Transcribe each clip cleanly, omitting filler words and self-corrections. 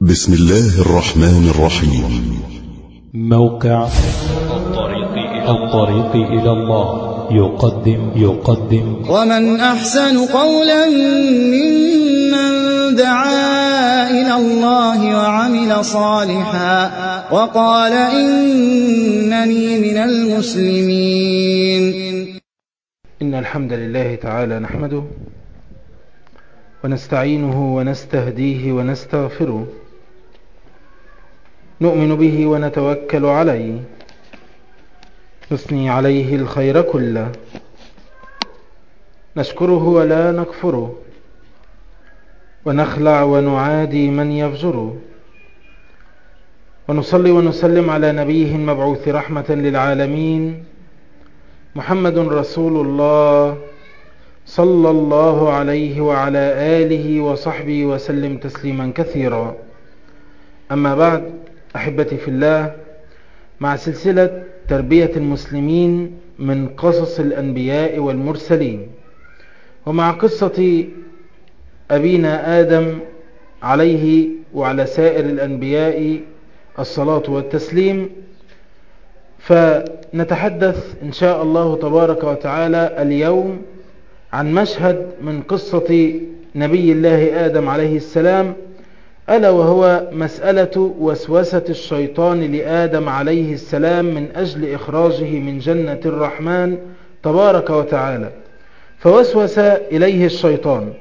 بسم الله الرحمن الرحيم. موقع الطريق إلى الله يقدم ومن أحسن قولا ممن دعا إلى الله وعمل صالحا وقال إنني من المسلمين. إن الحمد لله تعالى نحمده ونستعينه ونستهديه ونستغفره، نؤمن به ونتوكل عليه، نثني عليه الخير كله، نشكره ولا نكفره، ونخلع ونعادي من يفجره، ونصلي ونسلم على نبيه المبعوث رحمة للعالمين محمد رسول الله صلى الله عليه وعلى آله وصحبه وسلم تسليما كثيرا. أما بعد، أحبتي في الله، مع سلسلة تربية المسلمين من قصص الأنبياء والمرسلين، ومع قصة أبينا آدم عليه وعلى سائر الأنبياء الصلاة والتسليم، فنتحدث إن شاء الله تبارك وتعالى اليوم عن مشهد من قصة نبي الله آدم عليه السلام، ألا وهو مسألة وسوسة الشيطان لآدم عليه السلام من أجل إخراجه من جنة الرحمن تبارك وتعالى. فوسوس إليه الشيطان،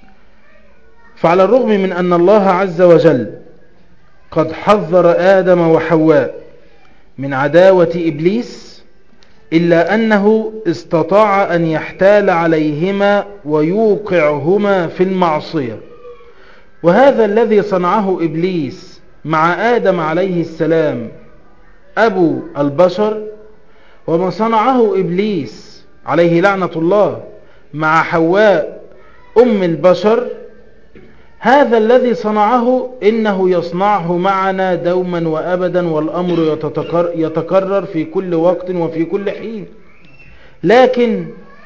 فعلى الرغم من أن الله عز وجل قد حذر آدم وحواء من عداوة إبليس، إلا أنه استطاع أن يحتال عليهما ويوقعهما في المعصية. وهذا الذي صنعه إبليس مع آدم عليه السلام أبو البشر، وما صنعه إبليس عليه لعنة الله مع حواء أم البشر، هذا الذي صنعه إنه يصنعه معنا دوما وأبدا، والأمر يتكرر في كل وقت وفي كل حين. لكن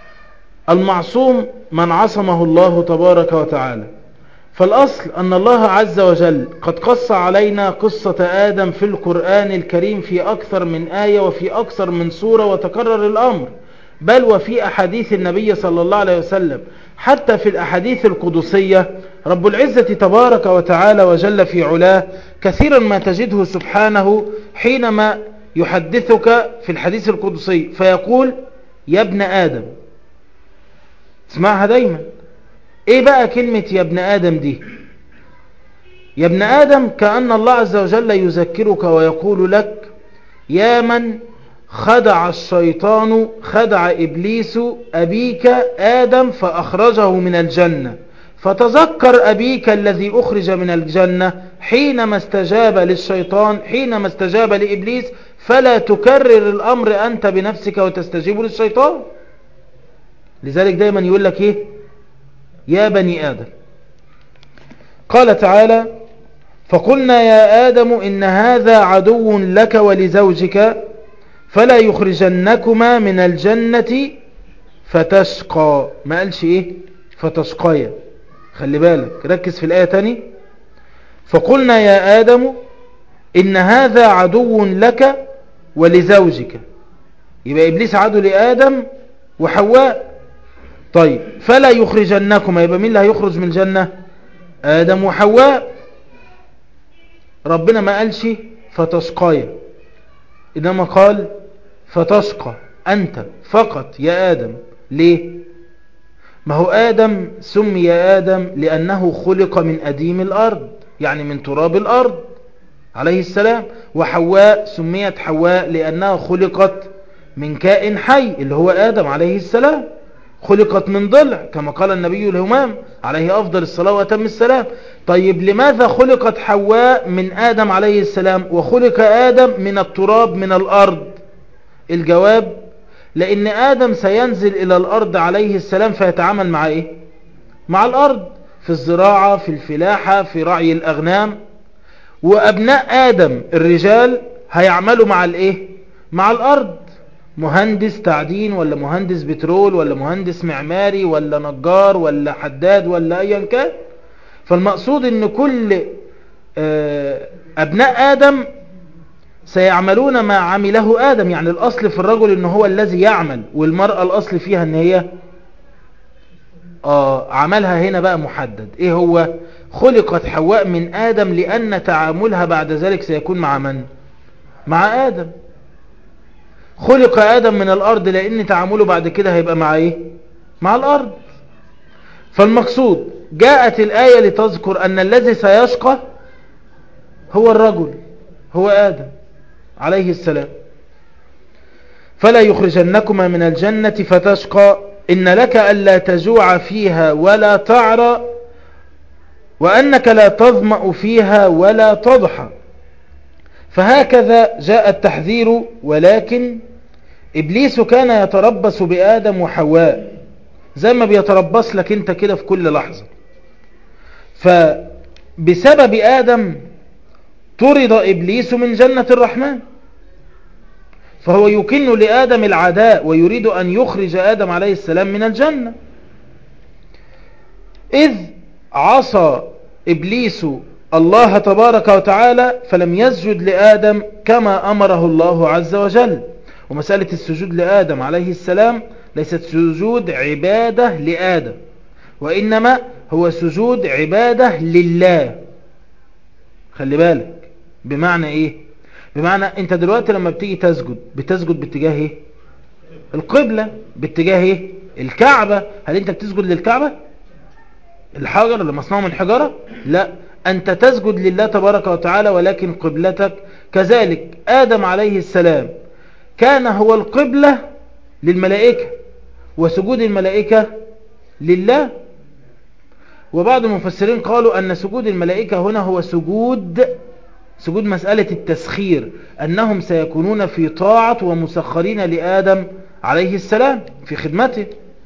المعصوم من عصمه الله تبارك وتعالى. فالأصل أن الله عز وجل قد قص علينا قصة آدم في القرآن الكريم في أكثر من آية وفي أكثر من سورة، وتكرر الأمر، بل وفي أحاديث النبي صلى الله عليه وسلم، حتى في الأحاديث القدسية رب العزة تبارك وتعالى وجل في علاه كثيرا ما تجده سبحانه حينما يحدثك في الحديث القدسي فيقول يا ابن آدم. اسمعها دايما. ايه بقى كلمة يا ابن آدم دي؟ يا ابن آدم كأن الله عز وجل يذكرك ويقول لك يا من خدع الشيطان، خدع إبليس أبيك آدم فأخرجه من الجنة، فتذكر أبيك الذي أخرج من الجنة حينما استجاب للشيطان، حينما استجاب لإبليس، فلا تكرر الأمر أنت بنفسك وتستجيب للشيطان. لذلك دايما يقول لك إيه؟ يا بني آدم. قال تعالى فقلنا يا آدم إن هذا عدو لك ولزوجك فلا يخرجنكما من الجنة فتشقى. ما قالش إيه؟ فتشقيا. خلي بالك، ركز في الآية تاني. فقلنا يا آدم إن هذا عدو لك ولزوجك، يبقى إبليس عدو لآدم وحواء. طيب فلا يخرجنكما، يبقى مين اللي هيخرج من الجنة؟ آدم وحواء. ربنا ما قالش فتشقيا، إنما قال فتشقى أنت فقط يا آدم. ليه؟ ما هو آدم سمي آدم لأنه خلق من أديم الأرض، يعني من تراب الأرض عليه السلام. وحواء سميت حواء لأنها خلقت من كائن حي اللي هو آدم عليه السلام، خلقت من ضلع كما قال النبي الهمام عليه أفضل الصلاة وأتم السلام. طيب لماذا خلقت حواء من آدم عليه السلام وخلق آدم من التراب من الأرض؟ الجواب لأن آدم سينزل إلى الأرض عليه السلام فيتعامل مع إيه؟ مع الأرض، في الزراعة، في الفلاحة، في رعي الأغنام. وأبناء آدم الرجال هيعملوا مع الإيه؟ مع الأرض، مهندس تعدين ولا مهندس بترول ولا مهندس معماري ولا نجار ولا حداد ولا أيا كان. فالمقصود ان كل أبناء آدم سيعملون ما عمله آدم. يعني الأصل في الرجل إنه هو الذي يعمل، والمرأة الأصل فيها إن هي عملها هنا بقى محدد. إيه هو؟ خلقت حواء من آدم لأن تعاملها بعد ذلك سيكون مع من؟ مع آدم. خلق آدم من الأرض لأن تعامله بعد كده هيبقى مع إيه؟ مع الأرض. فالمقصود جاءت الآية لتذكر أن الذي سيشقى هو الرجل، هو آدم عليه السلام. فلا يخرجنكما من الجنة فتشقى إن لك ألا تجوع فيها ولا تعرى وأنك لا تظمأ فيها ولا تضحى. فهكذا جاء التحذير. ولكن إبليس كان يتربص بآدم وحواء زي ما بيتربص لك انت كده في كل لحظة. فبسبب آدم طرد إبليس من جنة الرحمن، فهو يكن لآدم العداء ويريد أن يخرج آدم عليه السلام من الجنة. إذ عصى إبليس الله تبارك وتعالى فلم يسجد لآدم كما أمره الله عز وجل. ومسألة السجود لآدم عليه السلام ليست سجود عبادة لآدم، وإنما هو سجود عبادة لله. خلي بالك، بمعنى إيه؟ بمعنى أنت دلوقتي لما بتيجي تسجد بتسجد باتجاه إيه؟ القبلة، باتجاه إيه؟ الكعبة. هل أنت بتسجد للكعبة؟ الحجر اللي مصنوع من حجرة؟ لا، أنت تسجد لله تبارك وتعالى، ولكن قبلتك كذلك. آدم عليه السلام كان هو القبلة للملائكة، وسجود الملائكة لله. وبعض المفسرين قالوا أن سجود الملائكة هنا هو سجود مسألة التسخير، أنهم سيكونون في طاعة ومسخرين لآدم عليه السلام في خدمته.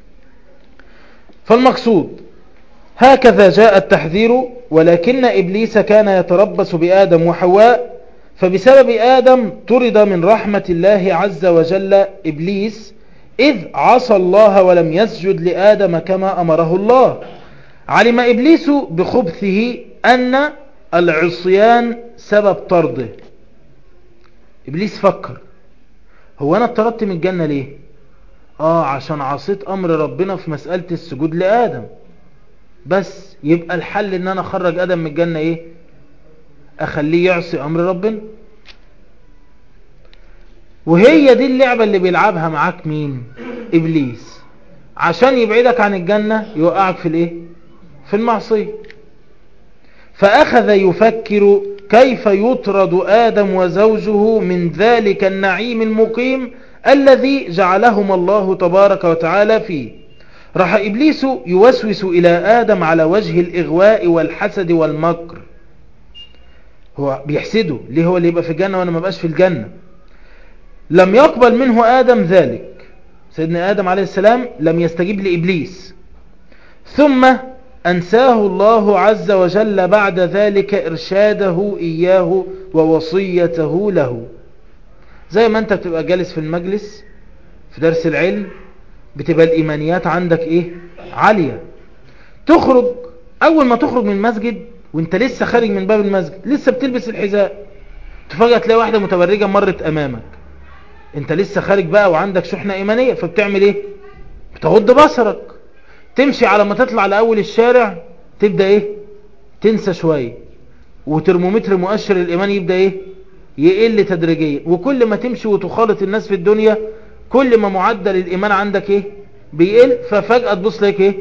فالمقصود هكذا جاء التحذير. ولكن إبليس كان يتربص بآدم وحواء، فبسبب آدم طرد من رحمة الله عز وجل إبليس، إذ عصى الله ولم يسجد لآدم كما أمره الله. علم إبليس بخبثه أن العصيان سبب طرده. إبليس فكر، هو أنا اتطردت من الجنة ليه؟ عشان عصيت أمر ربنا في مسألة السجود لآدم. بس يبقى الحل ان انا اخرج آدم من الجنة ايه؟ اخليه يعصي امر ربنا. وهي دي اللعبة اللي بيلعبها معاك مين؟ إبليس، عشان يبعدك عن الجنة يوقعك في الايه؟ في المعصية. فأخذ يفكر كيف يطرد آدم وزوجه من ذلك النعيم المقيم الذي جعلهما الله تبارك وتعالى فيه. راح إبليس يوسوس إلى آدم على وجه الإغواء والحسد والمكر. هو بيحسده ليه؟ هو اللي يبقى في الجنة وأنا ما بقاش في الجنة. لم يقبل منه آدم ذلك. سيدنا آدم عليه السلام لم يستجيب لإبليس، ثم أنساه الله عز وجل بعد ذلك إرشاده إياه ووصيته له. زي ما أنت بتبقى جالس في المجلس في درس العلم، بتبقى الإيمانيات عندك إيه؟ عالية. تخرج، أول ما تخرج من المسجد وانت لسه خارج من باب المسجد لسه بتلبس الحذاء، تفاجأ تلاقي واحدة متبرجة مرت أمامك. انت لسه خارج بقى وعندك شحنة إيمانية، فبتعمل إيه؟ بتغض بصرك. تمشي على ما تطلع لأول الشارع تبدأ إيه؟ تنسى شوية، وترمومتر مؤشر الإيمان يبدأ إيه؟ يقل تدريجيا. وكل ما تمشي وتخالط الناس في الدنيا كل ما معدل الإيمان عندك إيه؟ بيقل. ففجأة تبص لك إيه؟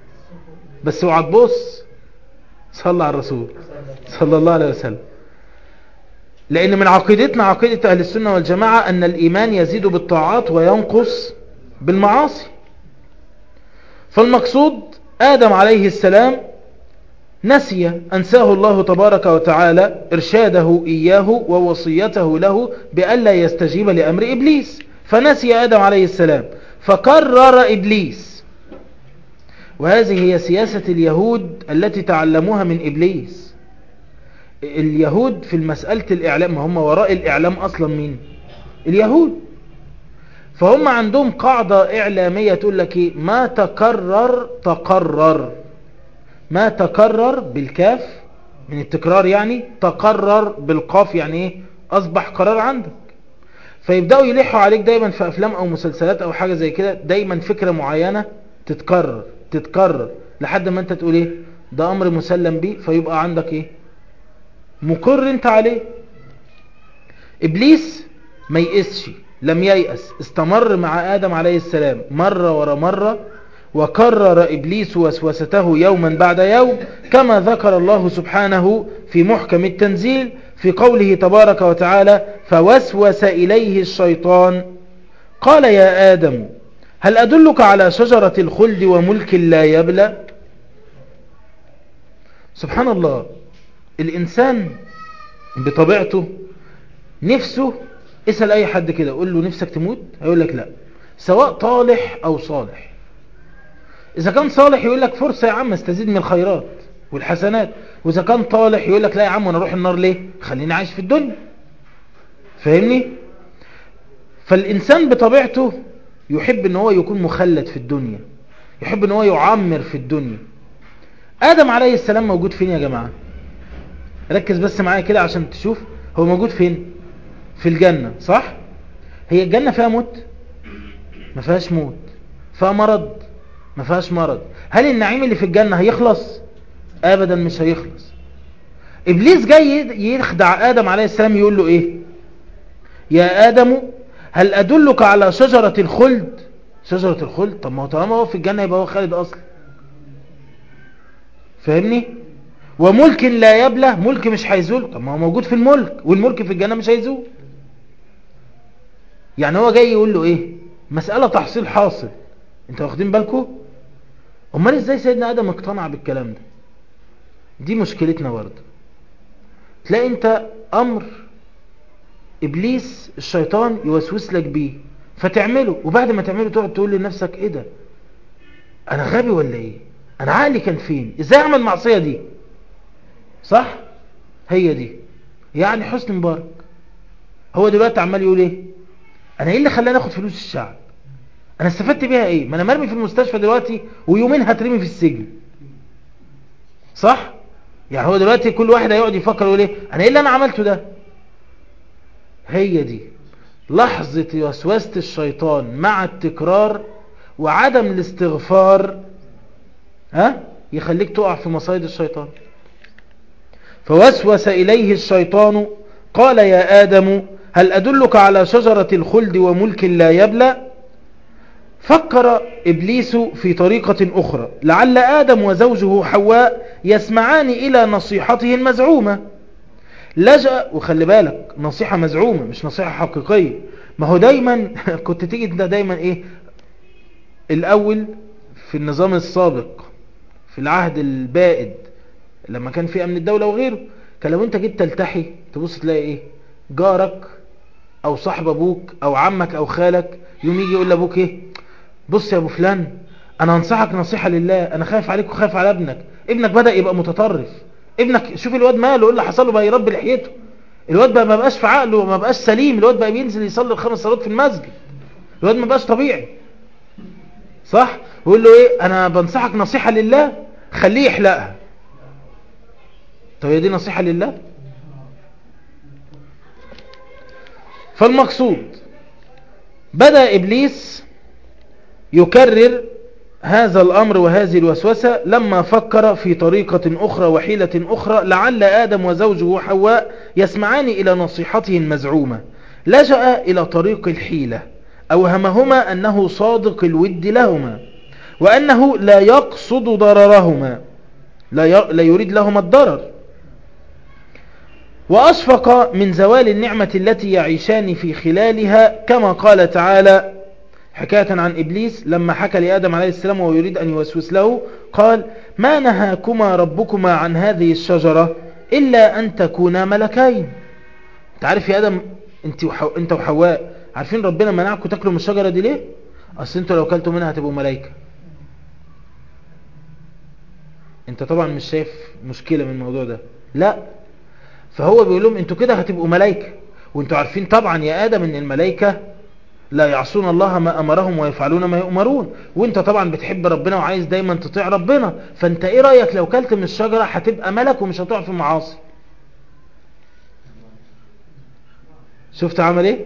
بس اوعى تبص، صلى على الرسول صلى الله عليه وسلم. لأن من عقيدتنا عقيدة أهل السنة والجماعة أن الإيمان يزيد بالطاعات وينقص بالمعاصي. فالمقصود آدم عليه السلام نسي، أنساه الله تبارك وتعالى إرشاده إياه ووصيته له بألا يستجيب لأمر إبليس، فنسي آدم عليه السلام فكرر إبليس. وهذه هي سياسة اليهود التي تعلموها من إبليس. اليهود في المسألة الإعلام، ما هم وراء الإعلام أصلا مين؟ اليهود. فهم عندهم قاعدة إعلامية تقول لك إيه؟ ما تكرر تقرر. ما تكرر بالكاف من التكرار يعني تقرر بالقاف، يعني ايه؟ اصبح قرار عندك. فيبدأوا يلحوا عليك دايما في افلام او مسلسلات او حاجة زي كده، دايما فكرة معينة تتكرر لحد ما انت تقول ايه؟ ده امر مسلم به، فيبقى عندك ايه؟ مقر انت عليه. ابليس ما يئسش، لم ييأس، استمر مع آدم عليه السلام مرة ورا مرة، وكرر إبليس وسوسته يوما بعد يوم، كما ذكر الله سبحانه في محكم التنزيل في قوله تبارك وتعالى: فوسوس إليه الشيطان قال يا آدم هل أدلك على شجرة الخلد وملك لا يبلى. سبحان الله، الإنسان بطبيعته نفسه، اسأل أي حد كده قول له نفسك تموت هيقول لك لا، سواء طالح أو صالح. إذا كان صالح يقول لك فرصة يا عم استزيد من الخيرات والحسنات، وإذا كان طالح يقول لك لا يا عم أنا أروح النار ليه؟ خليني عايش في الدنيا. فاهمني؟ فالإنسان بطبيعته يحب أن هو يكون مخلد في الدنيا، يحب أن هو يعمر في الدنيا. آدم عليه السلام موجود فين يا جماعة؟ ركز بس معايا كده عشان تشوف هو موجود فين. في الجنة، صح؟ هي الجنة فيها موت؟ ما فيهاش موت. فيها مرض؟ ما فيهاش مرض. هل النعيم اللي في الجنة هيخلص؟ ابدا مش هيخلص. ابليس جاي يخدع آدم عليه السلام، يقول له ايه؟ يا آدم هل أدلك على شجرة الخلد؟ شجرة الخلد؟ طب ما هو طالما هو في الجنة يبقى هو خالد أصلا. فاهمني؟ وملك لا يبلى، ملك مش هيزول. طب ما هو موجود في الملك، والملك في الجنة مش هيزول. يعني هو جاي يقول له ايه؟ مسألة تحصيل حاصل. انت واخدين بالكم؟ امال ازاي سيدنا آدم اقتنع بالكلام ده؟ دي مشكلتنا برضه. تلاقي انت امر ابليس الشيطان يوسوس لك بيه فتعمله، وبعد ما تعمله تقعد تقول لنفسك ايه ده؟ انا غبي ولا ايه؟ انا عقلي كان فين؟ ازاي اعمل معصية دي؟ صح؟ هي دي. يعني حسني مبارك هو دلوقتي عمال يقول ايه؟ انا ايه اللي خلاني اخد فلوس الشعب؟ انا استفدت بيها ايه؟ ما انا مرمي في المستشفى دلوقتي ويومين هترمي في السجن. صح؟ يعني هو دلوقتي كل واحد هيقعد يفكر يقول ايه؟ انا ايه اللي انا عملته ده؟ هي دي لحظة وسوسة الشيطان مع التكرار وعدم الاستغفار، يخليك تقع في مصايد الشيطان. فوسوس إليه الشيطان قال يا آدم هل أدلك على شجرة الخلد وملك لا يبلى. فكر إبليس في طريقة أخرى لعل آدم وزوجه حواء يسمعان إلى نصيحته المزعومة. لجأ، وخلي بالك نصيحة مزعومة مش نصيحة حقيقية. ما هو دايما كنت تيجي انت دايما ايه الأول في النظام السابق في العهد البائد لما كان في أمن الدولة وغيره، كان لو انت جيت تلتحي تبص تلاقي ايه؟ جارك او صاحب ابوك او عمك او خالك يوم يجي يقول لابوك ايه؟ بص يا ابو فلان انا انصحك نصيحة لله، انا خايف عليك وخايف على ابنك بدأ يبقى متطرف. ابنك شوف الواد ماله، ايه اللي حصل له؟ بقى يربي لحيته، الواد بقى ما بقاش في عقله، ما بقاش سليم، الواد بقى بينزل يصلي ال5 صلوات في المسجد، الواد ما بقاش طبيعي. صح؟ ويقول له ايه؟ انا بنصحك نصيحة لله خليه يحلقها. طب هي دي نصيحة لله؟ فالمقصود بدأ إبليس يكرر هذا الأمر وهذه الوسوسة لما فكر في طريقة أخرى وحيلة أخرى لعل آدم وزوجه حواء يسمعان إلى نصيحته المزعومة. لجأ إلى طريق الحيلة، أوهمهما أنه صادق الود لهما وأنه لا يقصد ضررهما، لا يريد لهما الضرر، وأشفق من زوال النعمة التي يعيشان في خلالها، كما قال تعالى حكاية عن إبليس لما حكى لآدم عليه السلام وهو يريد أن يوسوس له، قال ما نهاكما ربكما عن هذه الشجرة إلا أن تكونا ملكين. تعرف يا آدم انت وحواء عارفين ربنا منعكم تاكلوا من الشجرة دي ليه؟ أصل انتوا لو كلتوا منها هتبقوا ملائكة. انت طبعا مش شايف مشكلة من الموضوع ده، لا، فهو بيقول لهم انتوا كده هتبقوا ملائكة، وانتوا عارفين طبعا يا آدم ان الملائكة لا يعصون الله ما أمرهم ويفعلون ما يؤمرون. وانت طبعا بتحب ربنا وعايز دايما تطيع ربنا، فانت ايه رأيك لو كلت من الشجرة هتبقى ملك ومش هتقع في معاصي؟ شفت عمل ايه؟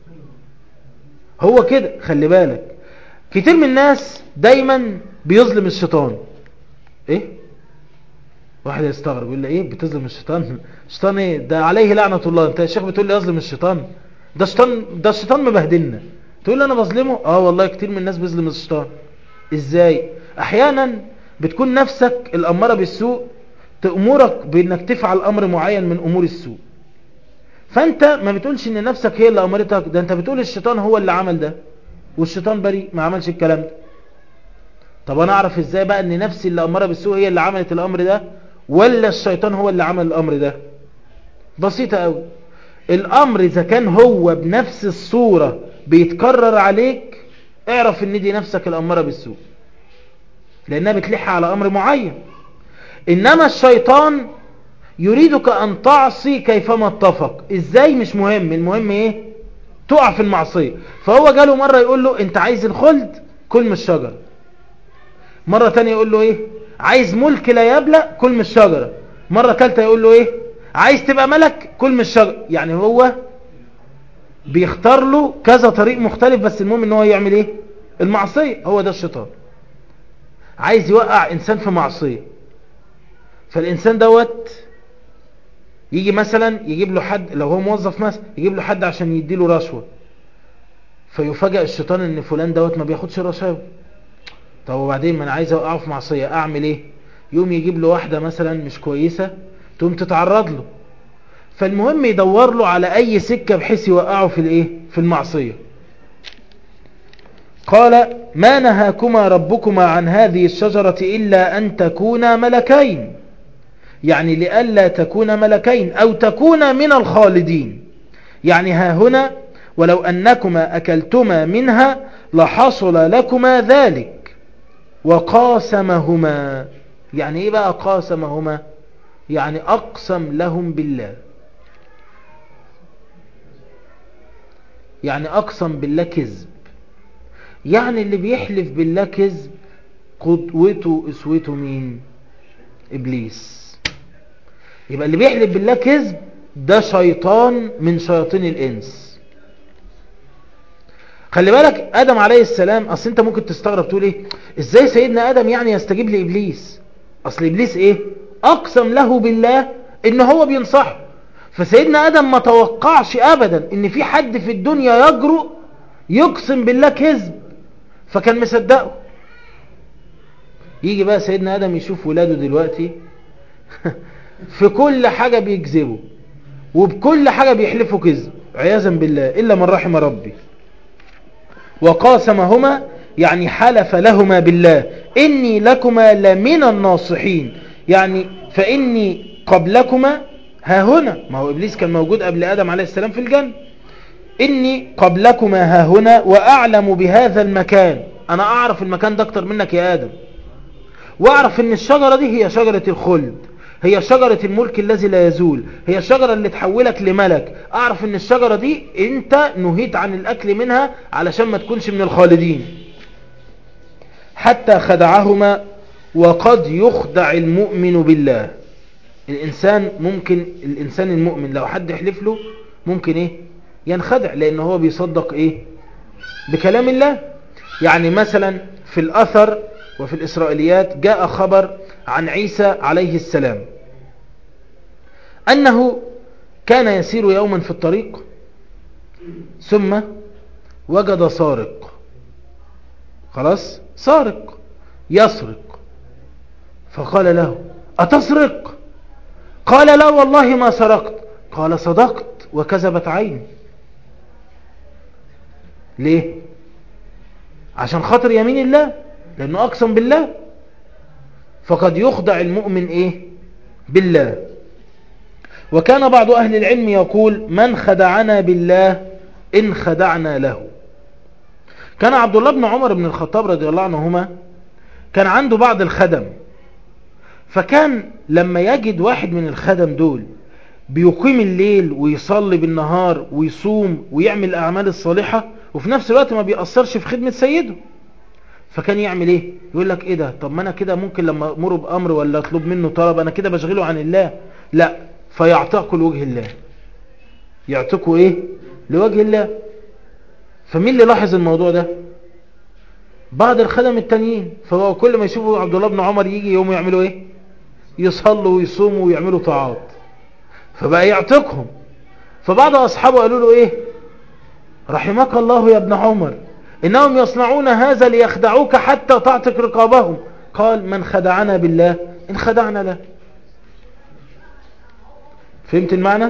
هو كده. خلي بالك كتير من الناس دايما بيظلم الشيطان. ايه؟ واحد يستغرب يقول لي ايه بتظلم الشيطان؟ الشيطان ايه ده؟ عليه لعنة الله. انت يا شيخ بتقول لي اظلم الشيطان؟ ده الشيطان مبهدلنا، تقول لي انا بظلمه؟ اه والله كتير من الناس بيظلم الشيطان. ازاي؟ احيانا بتكون نفسك الاماره بالسوء تأمرك بانك تفعل امر معين من امور السوء، فانت ما بتقولش ان نفسك هي اللي امرتك، ده انت بتقول الشيطان هو اللي عمل ده، والشيطان بريء ما عملش الكلام ده. طب انا اعرف ازاي بقى ان نفسي اللي امره بالسوء هي اللي عملت الامر ده ولا الشيطان هو اللي عمل الامر ده؟ بسيطة قوي. الامر اذا كان هو بنفس الصورة بيتكرر عليك اعرف ان دي نفسك الامارة بالسوء، لانها بتلح على امر معين. انما الشيطان يريدك ان تعصي كيفما اتفق. ازاي مش مهم، المهم ايه؟ تقع في المعصية. فهو جاله مرة يقول له انت عايز الخلد كل من الشجرة، مرة تانية يقول له ايه؟ عايز ملك لا يبلى كل من الشجرة، مرة تالتة يقول له ايه؟ عايز تبقى ملك كل من الشجرة. يعني هو بيختار له كذا طريق مختلف، بس المهم ان هو يعمل ايه؟ المعصية. هو ده الشيطان، عايز يوقع انسان في معصية. فالانسان دوت يجي مثلا يجيب له حد، لو هو موظف مثلا يجيب له حد عشان يديله رشوة، فيفاجئ الشيطان ان فلان دوت ما بياخدش رشاوى. طب وبعدين ما انا عايز اوقعه في معصية، اعمل ايه؟ يوم يجيب له واحدة مثلا مش كويسة تقوم تتعرض له، فالمهم يدور له على اي سكة بحيث يوقعه في الايه؟ في المعصية. قال ما نهاكما ربكما عن هذه الشجرة إلا أن تكونا ملكين، يعني لئلا تكون ملكين أو تكون من الخالدين. يعني ها هنا ولو أنكما أكلتما منها لحصل لكما ذلك. وقاسمهما، يعني إيه بقى قاسمهما؟ يعني أقسم لهم بالله، يعني أقسم بالله كذب. يعني اللي بيحلف بالله كذب قدوته اسوته مين؟ إبليس. يبقى اللي بيحلف بالله كذب ده شيطان من شياطين الإنس. خلي بالك آدم عليه السلام، أصل أنت ممكن تستغرب تقول إيه إزاي سيدنا آدم يعني يستجيب لإبليس؟ أصل إبليس إيه؟ أقسم له بالله إن هو بينصحه. فسيدنا آدم ما توقعش أبدا إن في حد في الدنيا يجرؤ يقسم بالله كذب، فكان مصدقه. يجي بقى سيدنا آدم يشوف ولاده دلوقتي في كل حاجة بيكذبوا وبكل حاجة بيحلفوا كذب عياذا بالله إلا من رحم ربي. وقاسمهما يعني حلف لهما بالله إني لكما لمن الناصحين، يعني فإني قبلكما ها هنا، ما هو إبليس كان موجود قبل آدم عليه السلام في الجنة. إني قبلكما ها هنا وأعلم بهذا المكان، أنا أعرف المكان ده أكتر منك يا آدم، وأعرف إن الشجرة دي هي شجرة الخلد، هي شجرة الملك الذي لا يزول، هي الشجرة اللي تحولك لملك. أعرف إن الشجرة دي أنت نهيت عن الأكل منها علشان ما تكونش من الخالدين. حتى خدعهما. وقد يخدع المؤمن بالله. الإنسان ممكن، الإنسان المؤمن لو حد يحلف له ممكن إيه؟ ينخدع، لأنه هو بيصدق إيه؟ بكلام الله. يعني مثلا في الأثر وفي الإسرائيليات جاء خبر عن عيسى عليه السلام أنه كان يسير يوما في الطريق ثم وجد سارق، خلاص سارق يسرق، فقال له أتسرق؟ قال لا والله ما سرقت. قال صدقت وكذبت عيني. ليه؟ عشان خاطر يمين الله، لأنه أقسم بالله. فقد يخدع المؤمن إيه؟ بالله. وكان بعض أهل العلم يقول من خدعنا بالله إن خدعنا له. كان عبد الله بن عمر بن الخطاب رضي الله عنهما كان عنده بعض الخدم، فكان لما يجد واحد من الخدم دول بيقيم الليل ويصلي بالنهار ويصوم ويعمل الأعمال الصالحة وفي نفس الوقت ما بيأثرش في خدمة سيده. فكان يعمل ايه؟ يقول لك ايه ده؟ طب ما انا كده ممكن لما امره بامر ولا اطلب منه طلب انا كده بشغله عن الله. لا، فيعتقوا لوجه الله. يعتقوا ايه؟ لوجه الله. فمين اللي لاحظ الموضوع ده؟ بعض الخدم التانيين. فهو كل ما يشوفوا عبد الله بن عمر يجي يوم يعملوا ايه؟ يصلوا ويصوموا ويعملوا طاعات. فبقى يعتقهم. فبعض اصحابه قالوا له ايه؟ رحمك الله يا ابن عمر، انهم يصنعون هذا ليخدعوك حتى تعتق رقابهم. قال من خدعنا بالله ان خدعنا له. فهمت المعنى؟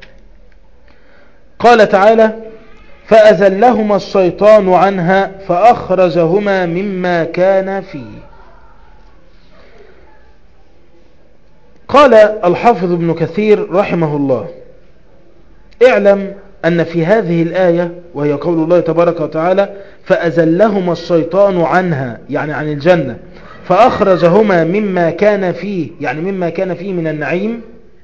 قال تعالى فأزلهما الشيطان عنها فأخرجهما مما كان فيه. قال الحافظ ابن كثير رحمه الله اعلم أن في هذه الآية وهي قول الله تبارك وتعالى فأزلهما الشيطان عنها يعني عن الجنة فأخرجهما مما كان فيه يعني مما كان فيه من النعيم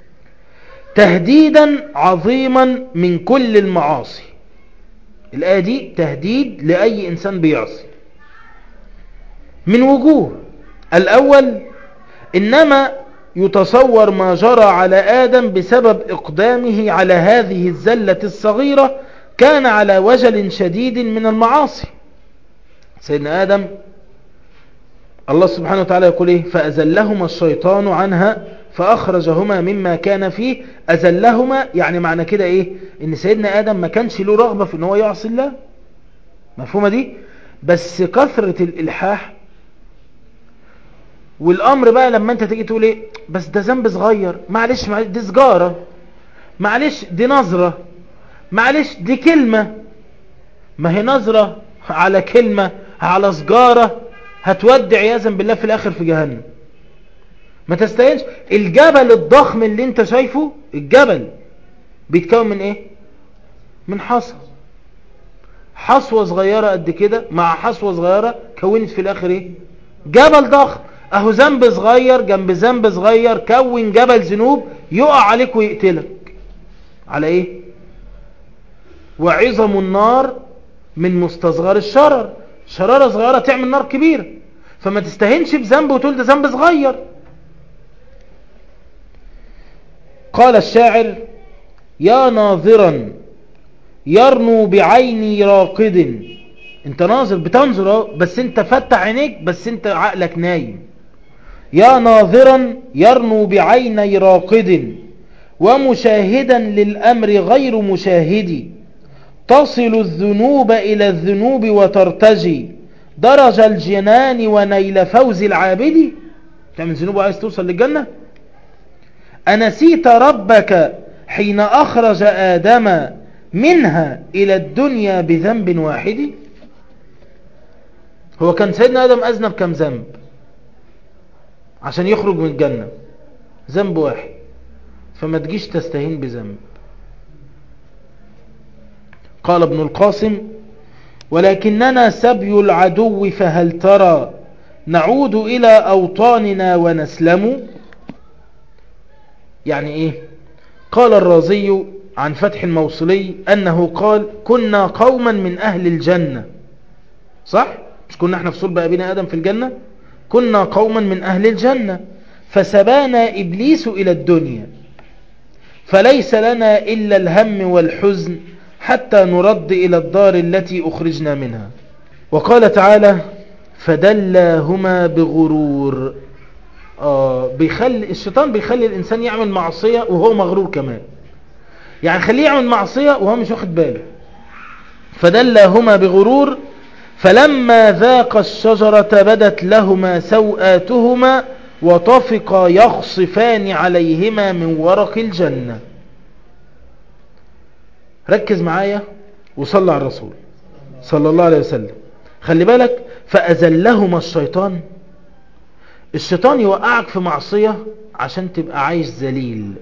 تهديدا عظيما من كل المعاصي. الآية دي تهديد لأي إنسان بيعصي من وجوه. الأول إنما يتصور ما جرى على آدم بسبب إقدامه على هذه الزلة الصغيرة كان على وجل شديد من المعاصي. سيدنا آدم الله سبحانه وتعالى يقول إيه فأزلهما الشيطان عنها فأخرجهما مما كان فيه. أزلهما يعني معنى كده إيه إن سيدنا آدم ما كانش له رغبة في إن هو يعصي الله. مفهومة دي؟ بس كثرة الإلحاح والأمر بقى لما أنت تيجي تقول إيه بس ده ذنب صغير، معلش دي سجارة، معلش دي نظرة، معلش دي كلمة. ما هي نظرة على كلمة على سجارة هتودي عياذا بالله في الآخر في جهنم. ما تستهينش. الجبل الضخم اللي انت شايفه الجبل بيتكون من ايه؟ من حصى. حصوة صغيرة قد كده مع حصوة صغيرة كونت في الاخر ايه؟ جبل ضخم. اهو ذنب صغير جنب ذنب صغير كون جبل ذنوب يقع عليك ويقتلك. على ايه؟ وعظم النار من مستصغر الشرر. شرارة صغيرة تعمل نار كبيرة. فما تستهينش بذنب وتقول ده ذنب صغير. قال الشاعر يا ناظرا يرنو بعيني راقد. انت ناظر بتنظر بس انت فتح عينيك بس انت عقلك نايم. يا ناظرا يرنو بعيني راقد ومشاهدا للأمر غير مشاهد تصل الذنوب إلى الذنوب وترتجي درج الجنان ونيل فوز العابد. تعمل ذنوب وعايز توصل للجنة. أنسيت ربك حين أخرج آدم منها إلى الدنيا بذنب واحد. هو كان سيدنا آدم أذنب كم ذنب عشان يخرج من الجنة؟ ذنب واحد. فما تجيش تستهين بذنب. قال ابن القاسم ولكننا سبي العدو فهل ترى نعود إلى أوطاننا ونسلم. يعني إيه؟ قال الرازي عن فتح الموصلي أنه قال كنا قوما من أهل الجنة. صح؟ مش كنا احنا في صلب أبينا آدم في الجنة؟ كنا قوما من أهل الجنة فسبانا إبليس إلى الدنيا فليس لنا إلا الهم والحزن حتى نرد إلى الدار التي أخرجنا منها. وقال تعالى فدلاهما بغرور. الشيطان بيخلي الإنسان يعمل معصية وهو مغرور كمان. يعني خليه يعمل معصية وهو مش واخد باله. فدلاهما بغرور فلما ذاق الشجرة بدت لهما سوآتهما وطفقا يخصفان عليهما من ورق الجنة. ركز معايا وصلى على الرسول صلى الله عليه وسلم. خلي بالك فأزلهما الشيطان. الشيطان يوقعك في معصية عشان تبقى عايش ذليل.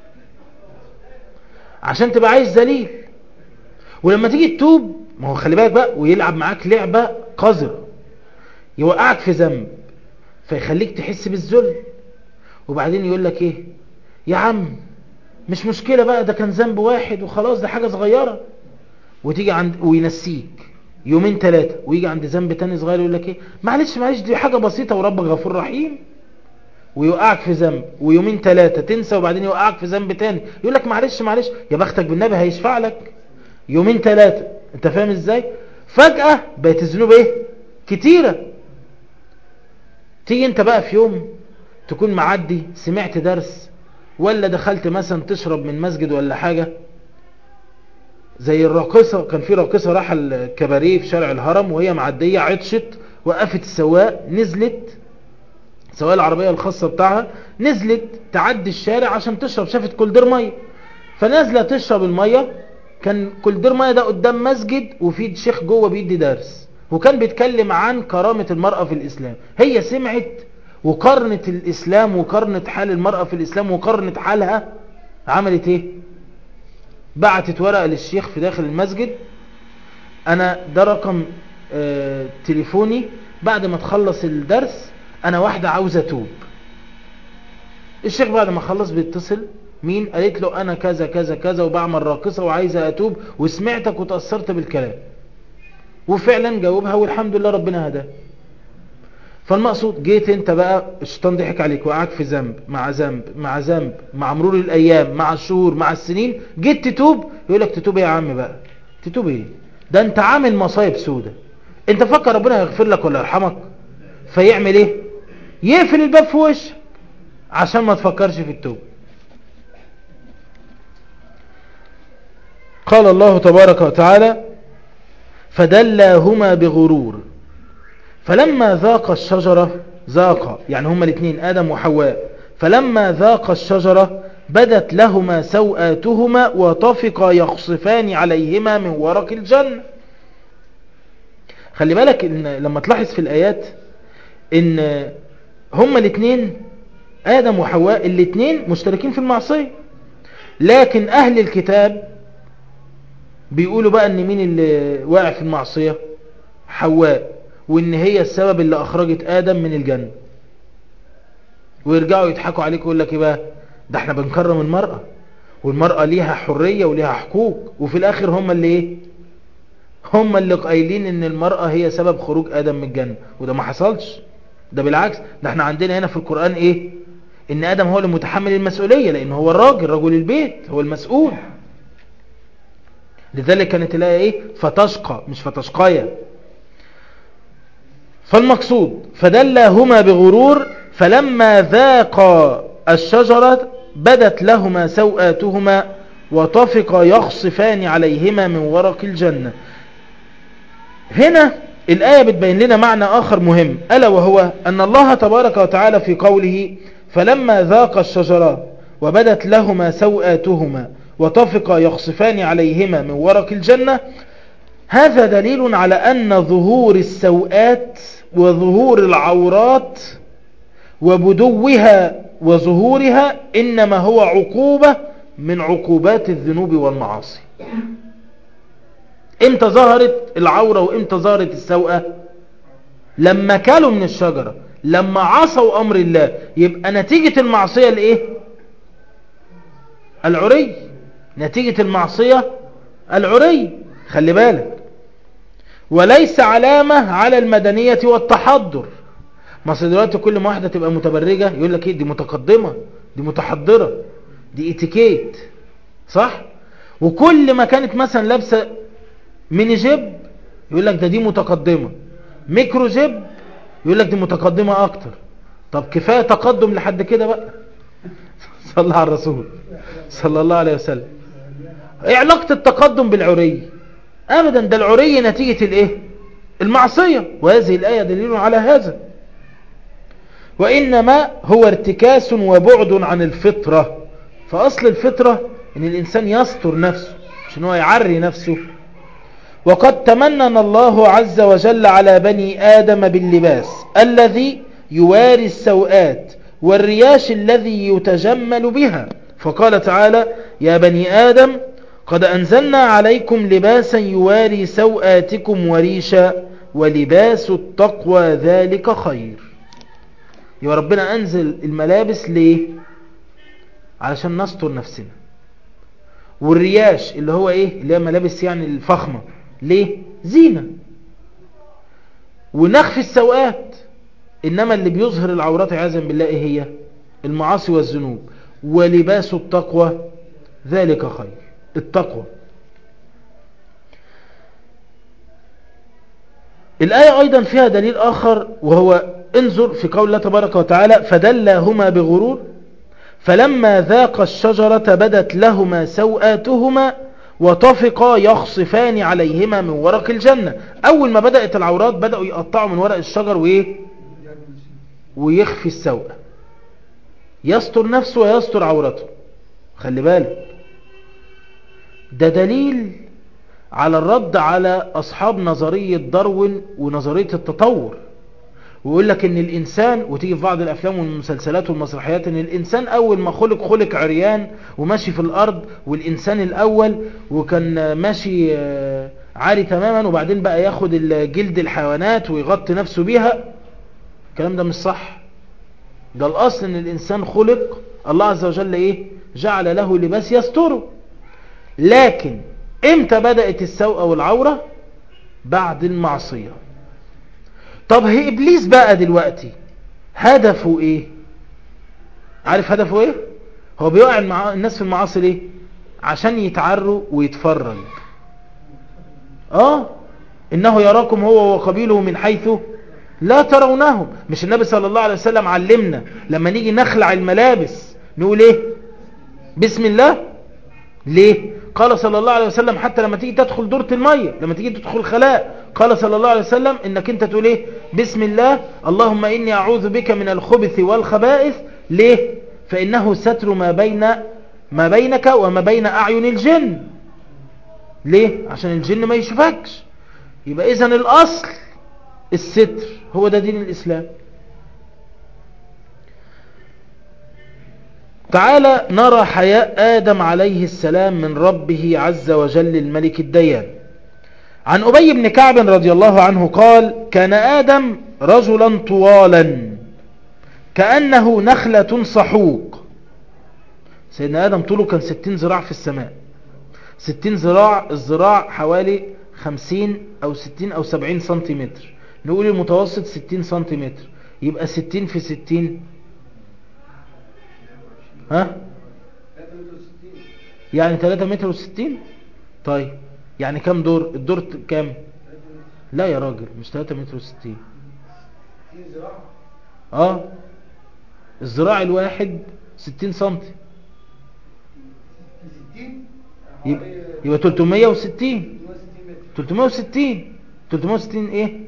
عشان تبقى عايش ذليل. ولما تيجي تتوب ما هو خلي بالك بقى ويلعب معاك لعبة قذرة. يوقعك في ذنب فيخليك تحس بالذل وبعدين يقول لك ايه يا عم مش مشكلة بقى ده كان ذنب واحد وخلاص ده حاجة صغيرة. وتيجي عند وينسيك يومين 3، ويجي عند ذنب تاني صغير يقول لك ايه معلش دي حاجة بسيطة وربك غفور رحيم، ويوقعك في ذنب، ويومين 3 تنسى، وبعدين يوقعك في ذنب تاني يقول لك معلش يا بختك بالنبي هيشفع لك. يومين 3، انت فاهم ازاي؟ فجأة بقت الذنوب ايه كتيرة. تيجي انت بقى في يوم تكون معدي سمعت درس، ولا دخلت مثلا تشرب من مسجد ولا حاجة، زي الراقصة، كان في راقصة راح الكباريه في شارع الهرم، وهي معدية عطشت، وقفت السواق، نزلت سواق العربية الخاصة بتاعها، نزلت تعدي الشارع عشان تشرب، شافت كولدير مية، فنازلة تشرب المية. كان كولدير مية ده قدام مسجد، وفي شيخ جوه بيدي درس، وكان بيتكلم عن كرامة المرأة في الإسلام. هي سمعت وقارنت الإسلام، وقارنت حال المرأة في الإسلام، وقارنت حالها. عملت ايه؟ بعتت ورقة للشيخ في داخل المسجد، انا ده رقم تليفوني، بعد ما تخلص الدرس انا واحدة عاوزة اتوب. الشيخ بعد ما خلص بيتصل، مين؟ قالت له انا كذا كذا كذا، وبعمل راقصة وعايزة اتوب، وسمعتك وتأثرت بالكلام. وفعلا جاوبها، والحمد لله ربنا هداه. فالمقصود، جيت انت بقى الشيطان ضحك عليك، وقعك في ذنب مع ذنب مع ذنب، مع مرور الايام مع الشهور مع السنين، جيت تتوب، يقول لك تتوب ايه يا عم بقى؟ تتوب ايه؟ ده انت عامل مصايب سودة. انت فكر ربنا يغفر لك ولا يرحمك؟ فيعمل ايه؟ يقفل الباب في وشك عشان ما تفكرش في التوب. قال الله تبارك وتعالى: فدلاهما بغرور فلما ذاق الشجرة، ذاق يعني هما الاثنين آدم وحواء، فلما ذاق الشجرة بدت لهما سوآتهما وطفقا يخصفان عليهما من ورق الجنة. خلي بالك إن لما تلاحظ في الآيات إن هما الاثنين آدم وحواء الاثنين مشتركين في المعصية، لكن أهل الكتاب بيقولوا بقى إن مين اللي واقع في المعصية؟ حواء، وإن هي السبب اللي أخرجت آدم من الجنة. ويرجعوا يضحكوا عليك ويقول لك إيه بقى؟ ده احنا بنكرم المرأة، والمرأة ليها حرية وليها حقوق، وفي الآخر هم اللي إيه؟ هم اللي قايلين إن المرأة هي سبب خروج آدم من الجنة. وده ما حصلش، ده بالعكس، ده احنا عندنا هنا في القرآن إيه؟ إن آدم هو اللي متحمل المسؤولية، لأن هو الراجل، رجل البيت، هو المسؤول. لذلك كانت الآية إيه؟ فتشقى، مش فتشقايا. فالمقصود فدلاهما بغرور فلما ذاقا الشجرة بدت لهما سوآتهما وطفقا يخصفان عليهما من ورق الجنة. هنا الآية بتبين لنا معنى آخر مهم، ألا وهو أن الله تبارك وتعالى في قوله فلما ذاقا الشجرة وبدت لهما سوآتهما وطفقا يخصفان عليهما من ورق الجنة، هذا دليل على أن ظهور السوءات وظهور العورات وبدوها وظهورها إنما هو عقوبة من عقوبات الذنوب والمعاصي. امتى ظهرت العورة وامتى ظهرت السوءة؟ لما كالوا من الشجرة، لما عصوا أمر الله، يبقى نتيجة المعصية الايه؟ العري. نتيجة المعصية العري، خلي بالك، وليس علامة على المدنية والتحضر. مصر دلوقتي كل ما واحدة تبقى متبرجة يقول لك ايه؟ دي متقدمة، دي متحضرة، دي اتيكيت، صح؟ وكل ما كانت مثلا لابسة ميني جيب يقول لك ده دي متقدمة، ميكرو جيب يقول لك دي متقدمة اكتر. طب كفاية تقدم لحد كده بقى. صلى على الرسول صلى الله عليه وسلم. ايه علاقة التقدم بالعري؟ ابدا، ده العري نتيجة الايه؟ المعصية، وهذه الآية دليل على هذا. وإنما هو ارتكاس وبعد عن الفطرة. فأصل الفطرة ان الإنسان يستر نفسه، مش انه يعري نفسه. وقد تمنن الله عز وجل على بني آدم باللباس الذي يواري السوءات والرياش الذي يتجمل بها، فقال تعالى: يا بني آدم قد أنزلنا عليكم لباسا يواري سوآتكم وريشا ولباس التقوى ذلك خير. يا ربنا أنزل الملابس ليه؟ علشان نستر نفسنا. والرياش اللي هو ايه؟ اللي هي ملابس يعني الفخمة، ليه؟ زينة. ونخفي السوءات. إنما اللي بيظهر العورات عياذا بالله إيه هي؟ المعاصي والذنوب. ولباس التقوى ذلك خير. التقوى. الآية أيضا فيها دليل آخر، وهو انظر في قول الله تبارك وتعالى: فدلاهما بغرور فلما ذاقا الشجرة بدت لهما سوآتهما وطفقا يخصفان عليهما من ورق الجنة. أول ما بدأت العورات بدأوا يقطعوا من ورق الشجر ويخفي السوء، يستر نفسه ويستر عورته. خلي بالك، ده دليل على الرد على أصحاب نظرية داروين ونظرية التطور، ويقول لك ان الانسان، وتيجي في بعض الافلام والمسلسلات والمسرحيات، ان الانسان اول ما خلق عريان وماشي في الارض، والانسان الاول وكان ماشي عاري تماما، وبعدين بقى ياخد جلد الحيوانات ويغطي نفسه بيها. الكلام ده مش صح. ده الاصل ان الانسان خلق، الله عز وجل جعل له لباس يستره. لكن امتى بدأت السوء والعورة؟ بعد المعصية. طب هي ابليس بقى دلوقتي هدفه ايه؟ عارف هدفه ايه؟ هو بيوقع الناس في المعاصي ليه؟ عشان يتعروا ويتفرج. انه يراكم هو وقبيله من حيث لا ترونهم. مش النبي صلى الله عليه وسلم علمنا لما نيجي نخلع الملابس نقول ايه؟ بسم الله. ليه؟ قال صلى الله عليه وسلم حتى لما تيجي تدخل دورة المية، لما تيجي تدخل خلاء، قال صلى الله عليه وسلم انك انت تقول ايه؟ بسم الله، اللهم اني اعوذ بك من الخبث والخبائث. ليه؟ فانه ستر ما بينك وما بين اعين الجن. ليه؟ عشان الجن ما يشوفكش. يبقى اذن الاصل الستر، هو ده دين الاسلام. تعالى نرى حياء آدم عليه السلام من ربه عز وجل الملك الديان. عن أبي بن كعب رضي الله عنه قال: كان آدم رجلا طوالا كأنه نخلة صحوق. سيدنا آدم طوله كان 60 ذراع في السماء. 60 ذراع، الذراع حوالي 50 أو 60 أو 70 سنتيمتر، نقول المتوسط 60 سنتيمتر، يبقى 60 في 60 يعني 3 متر و60. طيب يعني كم دور؟ الدور كم؟ لا يا راجل، مش 3 متر و60. الذراع الواحد 60 سنتي، يبقى 360. 360 ايه؟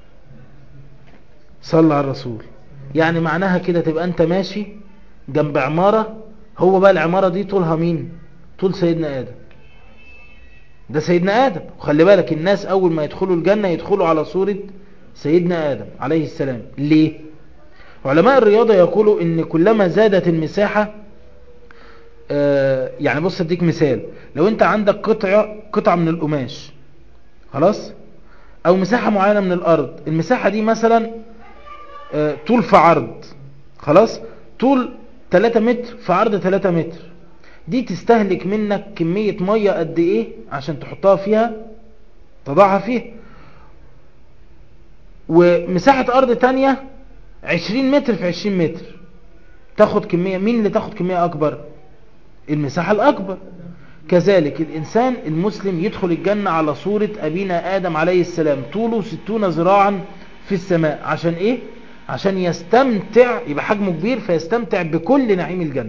صلى على الرسول. يعني معناها كده تبقى انت ماشي جنب عمارة، هو بقى العمارة دي طولها مين؟ طول سيدنا آدم. ده سيدنا آدم. وخلي بالك الناس أول ما يدخلوا الجنة يدخلوا على صورة سيدنا آدم عليه السلام. ليه؟ علماء الرياضة يقولوا إن كلما زادت المساحة، يعني بص اديك مثال، لو انت عندك قطعة من القماش، خلاص، أو مساحة معينة من الأرض، المساحة دي مثلا طول في عرض، خلاص، طول 3 متر في عرض 3 متر، دي تستهلك منك كمية مية قد ايه عشان تحطها فيها، تضعها فيها. ومساحة ارض تانية 20 متر في 20 متر تاخد كمية، مين اللي تاخد كمية اكبر؟ المساحة الاكبر. كذلك الانسان المسلم يدخل الجنة على صورة ابينا ادم عليه السلام، طوله 60 ذراعا في السماء. عشان ايه؟ عشان يستمتع، يبقى حجمه كبير فيستمتع بكل نعيم الجنة.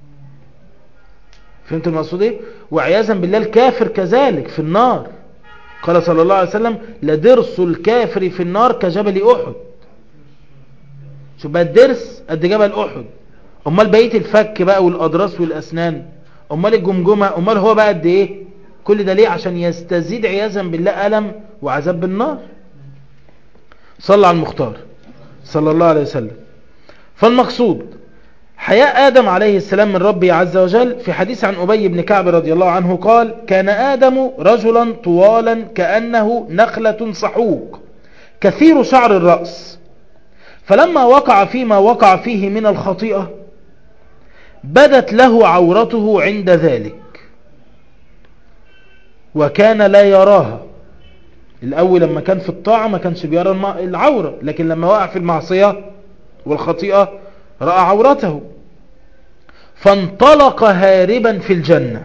فهمت المقصود ايه؟ وعياذا بالله الكافر كذلك في النار. قال صلى الله عليه وسلم: لدرس الكافر في النار كجبل احد. شوف بقى الدرس قد جبل احد، امال بقيه الفك بقى والاضراس والاسنان، امال الجمجمه، امال هو بقى قد ايه؟ كل ده ليه؟ عشان يستزيد عياذا بالله الم وعذاب بالنار. صلى على المختار صلى الله عليه وسلم. فالمقصود حياء آدم عليه السلام من ربه عز وجل. في حديث عن أبي بن كعب رضي الله عنه قال: كان آدم رجلا طوالا كأنه نخلة صحوق كثير شعر الرأس، فلما وقع فيما وقع فيه من الخطيئة بدت له عورته عند ذلك وكان لا يراها، الأول لما كان في الطاعة ما كانش بيرى العورة، لكن لما وقع في المعصية والخطيئة رأى عورته. فانطلق هاربا في الجنة،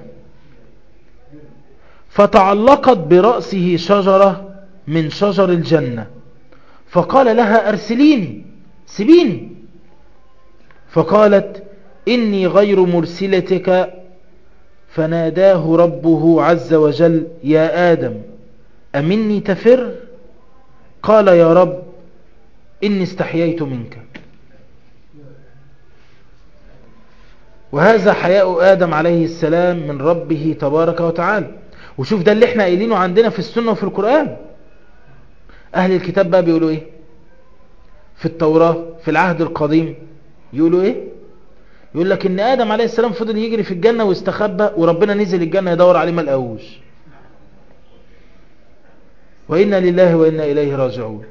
فتعلقت برأسه شجرة من شجر الجنة، فقال لها أرسليني، سبيني. فقالت إني غير مرسلتك. فناداه ربه عز وجل يا آدم أمني تفر؟ قال يا رب إني استحييت منك. وهذا حياء آدم عليه السلام من ربه تبارك وتعالى. وشوف ده اللي احنا قايلينه عندنا في السنة وفي القرآن. أهل الكتاب بقى بيقولوا إيه في التوراة في العهد القديم؟ يقولوا إيه؟ يقول لك إن آدم عليه السلام فضل يجري في الجنة واستخبى، وربنا نزل الجنة يدور عليه ما لقاهوش. وإنا لله وإنا إليه راجعون.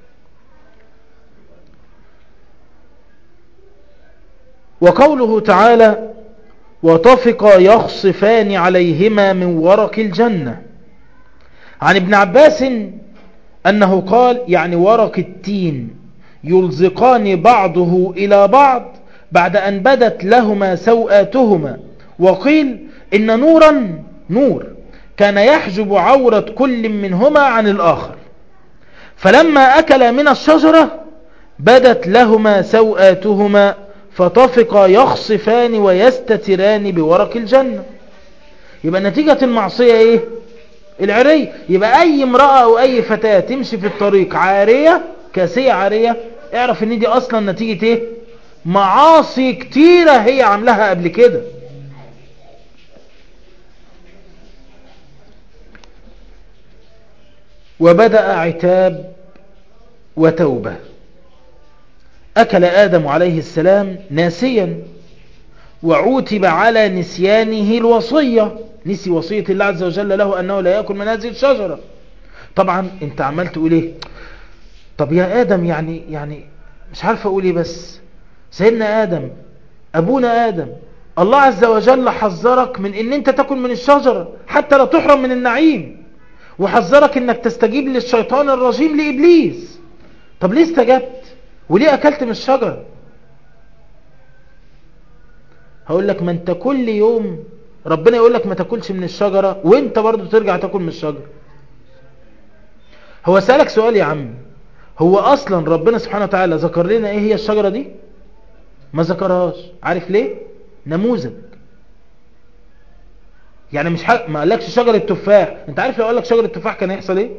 وقوله تعالى وطفقا يخصفان عليهما من ورق الجنة، عن ابن عباس أنه قال يعني ورق التين يلزقان بعضه إلى بعض بعد أن بدت لهما سوآتهما. وقيل إن نور كان يحجب عورة كل منهما عن الآخر، فلما أكل من الشجرة بدت لهما سوآتهما فطفقا يخصفان ويستتران بورق الجنة. يبقى نتيجة المعصية ايه؟ العرية. يبقى اي امرأة او اي فتاة تمشي في الطريق عارية، كاسية عارية، اعرف ان دي اصلا نتيجة ايه؟ معاصي كتيرة هي عملها قبل كده. وبدأ عتاب وتوبة. أكل آدم عليه السلام ناسيا، وعوتب على نسيانه الوصية، نسي وصية الله عز وجل له أنه لا يأكل من هذه الشجرة. طبعا انت عمال تقول ايه؟ طب يا آدم يعني مش عارف اقول ايه، بس سيدنا آدم أبونا آدم الله عز وجل حذرك من ان انت تأكل من الشجرة حتى لا تحرم من النعيم، وحذرك انك تستجيب للشيطان الرجيم لإبليس. طب ليه استجبت وليه أكلت من الشجرة؟ هقول لك ما انت كل يوم ربنا يقول لك ما تاكلش من الشجرة وانت برضو ترجع تاكل من الشجرة. هو سألك سؤال يا عم، هو اصلا ربنا سبحانه وتعالى ذكر لنا ايه هي الشجرة دي؟ ما ذكرهاش. عارف ليه؟ نموذج. يعني مش ما قالكش شجرة تفاح. انت عارف لو قالك شجرة تفاح كان هيحصل ايه؟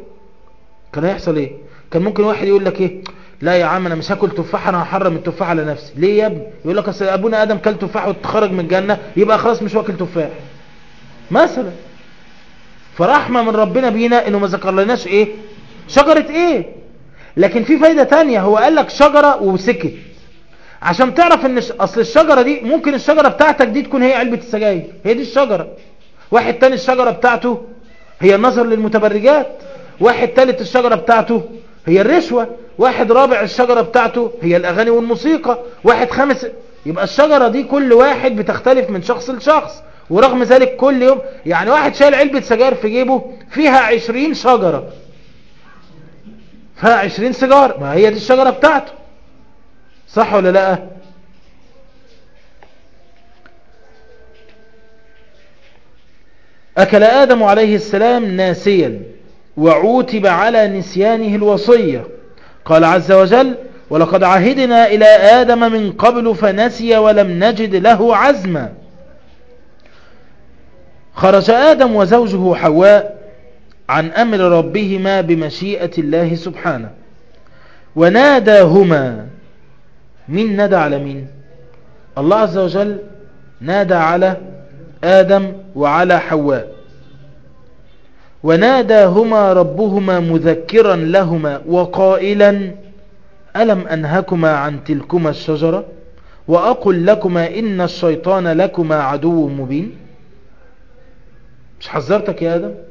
كان ممكن واحد يقول لك ايه؟ لا يا عم انا مش هاكل تفاح، انا هحرم التفاح على نفسي. ليه يا ابني؟ يقول لك اصل ابونا ادم كل تفاح واتخرج من الجنة يبقى خلاص مش واكل تفاح مثلا. فرحمة من ربنا بينا انه ما ذكر لناش ايه شجرة ايه. لكن في فايدة تانية، هو قال لك شجرة وسكت عشان تعرف ان اصل الشجرة دي ممكن الشجرة بتاعتك دي تكون هي علبة السجاير، هي دي الشجرة. واحد تاني الشجرة بتاعته هي النظر للمتبرجات، واحد تالت الشجرة بتاعته هي الرشوة، واحد رابع الشجرة بتاعته هي الأغاني والموسيقى، واحد خامس. يبقى الشجرة دي كل واحد بتختلف من شخص لشخص. ورغم ذلك كل يوم يعني واحد شايل علبة سجاير في جيبه فيها 20 شجرة، فيها 20 سيجار، ما هي دي الشجرة بتاعته. صح ولا لا؟ أكل آدم عليه السلام ناسيا، وعوتب على نسيانه الوصية. قال عز وجل ولقد عهدنا إلى آدم من قبل فنسي ولم نجد له عزما. خرج آدم وزوجه حواء عن أمر ربهما بمشيئة الله سبحانه، وناداهما. مين نادى على مين؟ الله عز وجل نادى على آدم وعلى حواء. وناداهما ربهما مذكرا لهما وقائلا ألم أنهكما عن تلكما الشجرة وأقل لكما إن الشيطان لكما عدو مبين. مش حذرتك يا آدم؟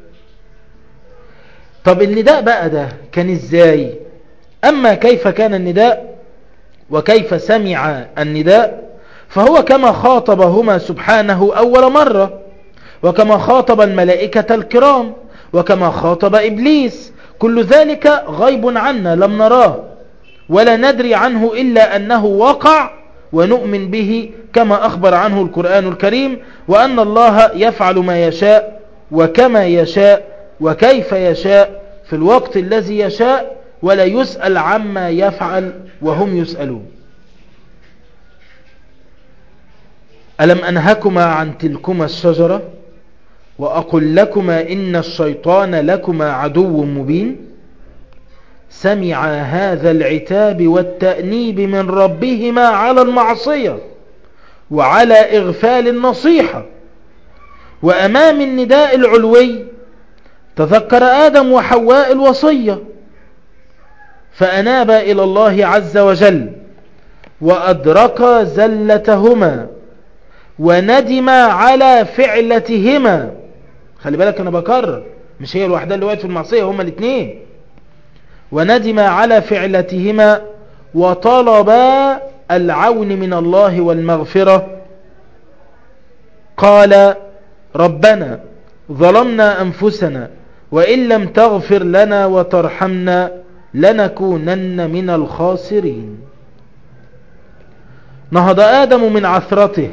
طب النداء بقى ده كان ازاي؟ أما كيف كان النداء وكيف سمع النداء فهو كما خاطبهما سبحانه أول مرة، وكما خاطب الملائكة الكرام، وكما خاطب إبليس. كل ذلك غيب عنا لم نراه ولا ندري عنه إلا أنه وقع ونؤمن به كما أخبر عنه القرآن الكريم، وأن الله يفعل ما يشاء وكما يشاء وكيف يشاء في الوقت الذي يشاء ولا يسأل عما يفعل وهم يسألون. ألم أنهكما عن تلكما الشجرة وأقل لكما إن الشيطان لكما عدو مبين؟ سمع هذا العتاب والتأنيب من ربهما على المعصية وعلى إغفال النصيحة، وأمام النداء العلوي تذكر آدم وحواء الوصية فأنابا إلى الله عز وجل وأدرك زلتهما وندما على فعلتهما. خلي بالك أنا بكرر، مش هي الوحدة اللي وقعت في المعصية، هما الاثنين. وندما على فعلتهما وطلبا العون من الله والمغفرة. قال ربنا ظلمنا أنفسنا وإن لم تغفر لنا وترحمنا لنكونن من الخاسرين. نهض آدم من عثرته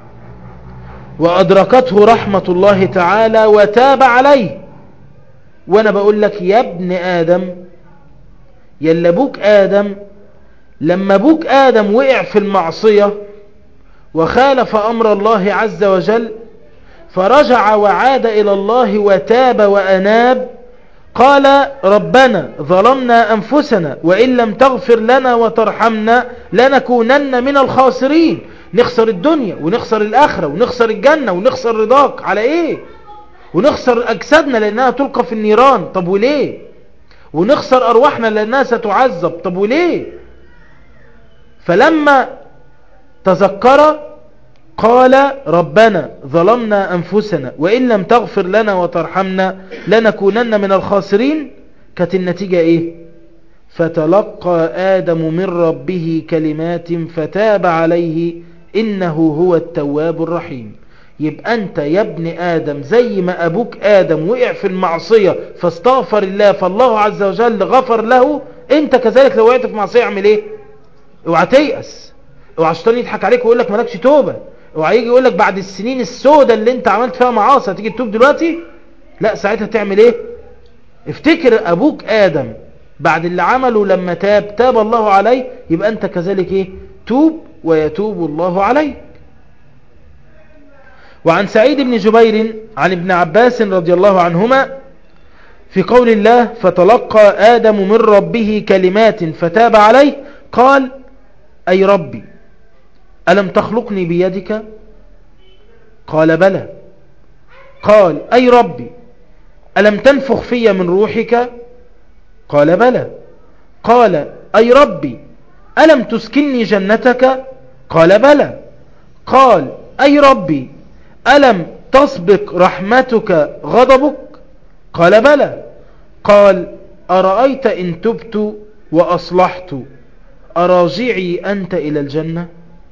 وأدركته رحمة الله تعالى وتاب عليه. وأنا بقول لك يا ابن آدم، يلا أبوك آدم، لما أبوك آدم وقع في المعصية وخالف أمر الله عز وجل فرجع وعاد إلى الله وتاب وأناب، قال ربنا ظلمنا أنفسنا وإن لم تغفر لنا وترحمنا لنكونن من الخاسرين. نخسر الدنيا ونخسر الآخرة ونخسر الجنة ونخسر رضاك على إيه؟ ونخسر أجسادنا لأنها تلقى في النيران، طب وليه؟ ونخسر أرواحنا لأنها ستعذب، طب وليه؟ فلما تذكر قال ربنا ظلمنا أنفسنا وإن لم تغفر لنا وترحمنا لنكونن من الخاسرين. كانت النتيجة إيه؟ فتلقى آدم من ربه كلمات فتاب عليه إنه هو التواب الرحيم. يبقى أنت يا ابن آدم زي ما أبوك آدم وقع في المعصية فاستغفر الله فالله عز وجل غفر له، أنت كذلك لو وقعت في معصية اعمل إيه؟ اوعى تيأس، اوعى الشيطان يضحك عليك ويقول لك مالكش توبة، اوعى يجي يقول لك بعد السنين السوداء اللي انت عملت فيها معاصي هتيجي تتوب دلوقتي. لا، ساعتها تعمل ايه؟ افتكر ابوك آدم بعد اللي عمله لما تاب الله عليه، يبقى انت كذلك ايه؟ توب ويتوب الله عليك. وعن سعيد بن جبير عن ابن عباس رضي الله عنهما في قول الله فتلقى آدم من ربه كلمات فتاب عليه قال أي ربي ألم تخلقني بيدك؟ قال بلى. قال أي ربي ألم تنفخ في من روحك؟ قال بلى. قال أي ربي ألم تسكنني جنتك؟ قال بلى. قال أي ربي ألم تسبق رحمتك غضبك؟ قال بلى. قال أرأيت إن تبت وأصلحت أراجعي أنت إلى الجنة؟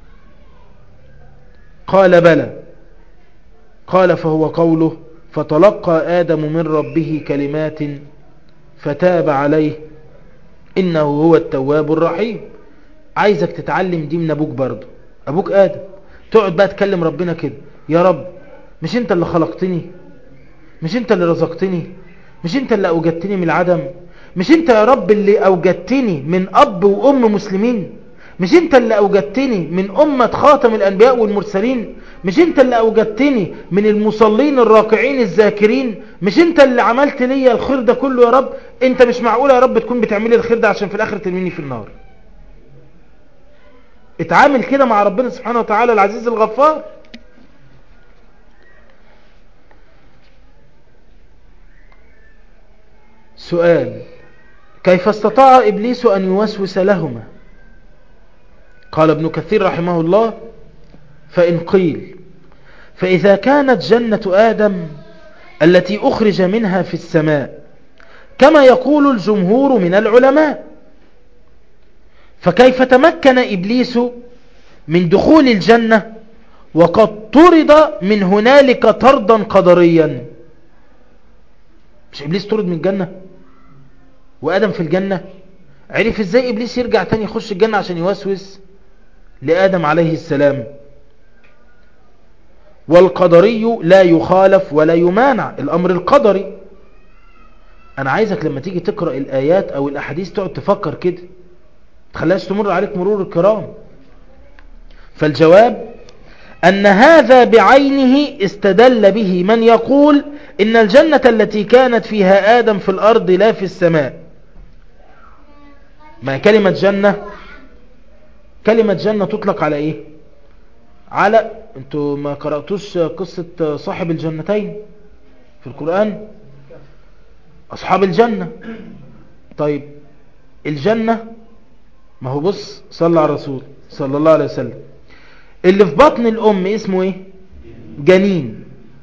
قال بلى. قال فهو قوله فتلقى آدم من ربه كلمات فتاب عليه إنه هو التواب الرحيم. عايزك تتعلم دي من أبوك برضو، أبوك آدم. تقعد بقى تكلم ربنا كده، يا رب مش أنت اللي خلقتني؟ مش أنت اللي رزقتني؟ مش أنت اللي أوجدتني من العدم؟ مش أنت يا رب اللي أوجدتني من أب وأم مسلمين؟ مش أنت اللي أوجدتني من أمة خاتم الأنبياء والمرسلين؟ مش أنت اللي أوجدتني من المصلين الراكعين الذاكرين؟ مش أنت اللي عملت لي الخير ده كله يا رب؟ أنت مش معقولة يا رب تكون بتعملي الخير ده عشان في الآخر ترميني في النار. اتعامل كده مع ربنا سبحانه وتعالى العزيز الغفار. سؤال: كيف استطاع إبليس أن يوسوس لهما؟ قال ابن كثير رحمه الله: فإن قيل فإذا كانت جنة آدم التي أخرج منها في السماء كما يقول الجمهور من العلماء، فكيف تمكن إبليس من دخول الجنة وقد طرد من هنالك طردا قدريا؟ مش إبليس طرد من الجنة؟ وآدم في الجنة، عرف ازاي إبليس يرجع تاني يخش الجنة عشان يوسوس لآدم عليه السلام؟ والقدري لا يخالف ولا يمانع، الأمر القدري. أنا عايزك لما تيجي تقرأ الآيات أو الأحاديث تقعد تفكر كده، تخليهاش تمر عليك مرور الكرام. فالجواب أن هذا بعينه استدل به من يقول إن الجنة التي كانت فيها آدم في الأرض لا في السماء. ما كلمة جنة، كلمة جنة تطلق على إيه؟ على، انتوا ما قرأتوش قصة صاحب الجنتين في القرآن؟ أصحاب الجنة. طيب الجنة، ما هو بص صلى على الرسول صلى الله عليه وسلم، اللي في بطن الأم اسمه ايه؟ جنين.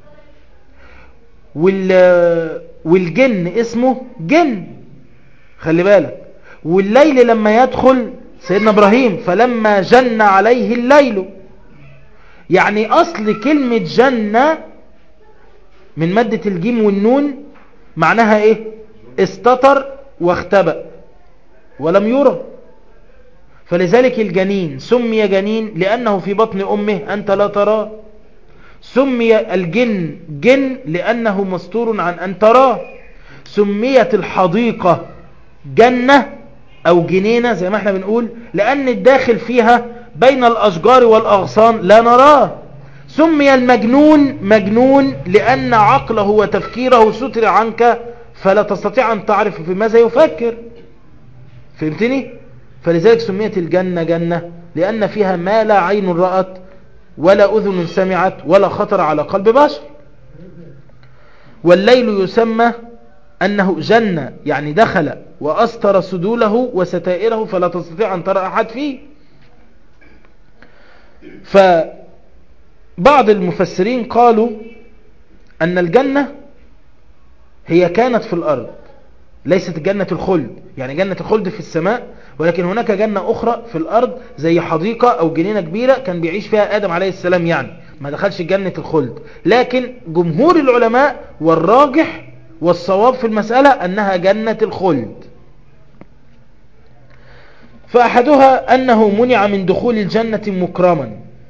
والجن اسمه جن، خلي بالك. والليل لما يدخل سيدنا إبراهيم فلما جن عليه الليل، يعني أصل كلمة جنة من مادة الجيم والنون معناها ايه؟ استتر واختبأ ولم يرى. فلذلك الجنين سمي جنين لأنه في بطن أمه أنت لا تراه. سمي الجن جن لأنه مستور عن أن تراه. سميت الحديقة جنة أو جنينة زي ما احنا بنقول لأن الداخل فيها بين الأشجار والأغصان لا نراه. سمي المجنون مجنون لأن عقله وتفكيره ستر عنك فلا تستطيع أن تعرف في ماذا يفكر. فهمتني؟ فلذلك سميت الجنة جنة لأن فيها ما لا عين رأت ولا أذن سمعت ولا خطر على قلب بشر. والليل يسمى أنه جنة يعني دخل وأستر سدوله وستائره فلا تستطيع أن ترى أحد فيه. فبعض المفسرين قالوا أن الجنة هي كانت في الأرض، ليست جنة الخلد، يعني جنة الخلد في السماء، ولكن هناك جنة أخرى في الأرض زي حديقة أو جنينة كبيرة كان بيعيش فيها آدم عليه السلام، يعني ما دخلش جنة الخلد. لكن جمهور العلماء والراجح والصواب في المسألة أنها جنة الخلد. فأحدها أنه منع من دخول الجنة مكرما،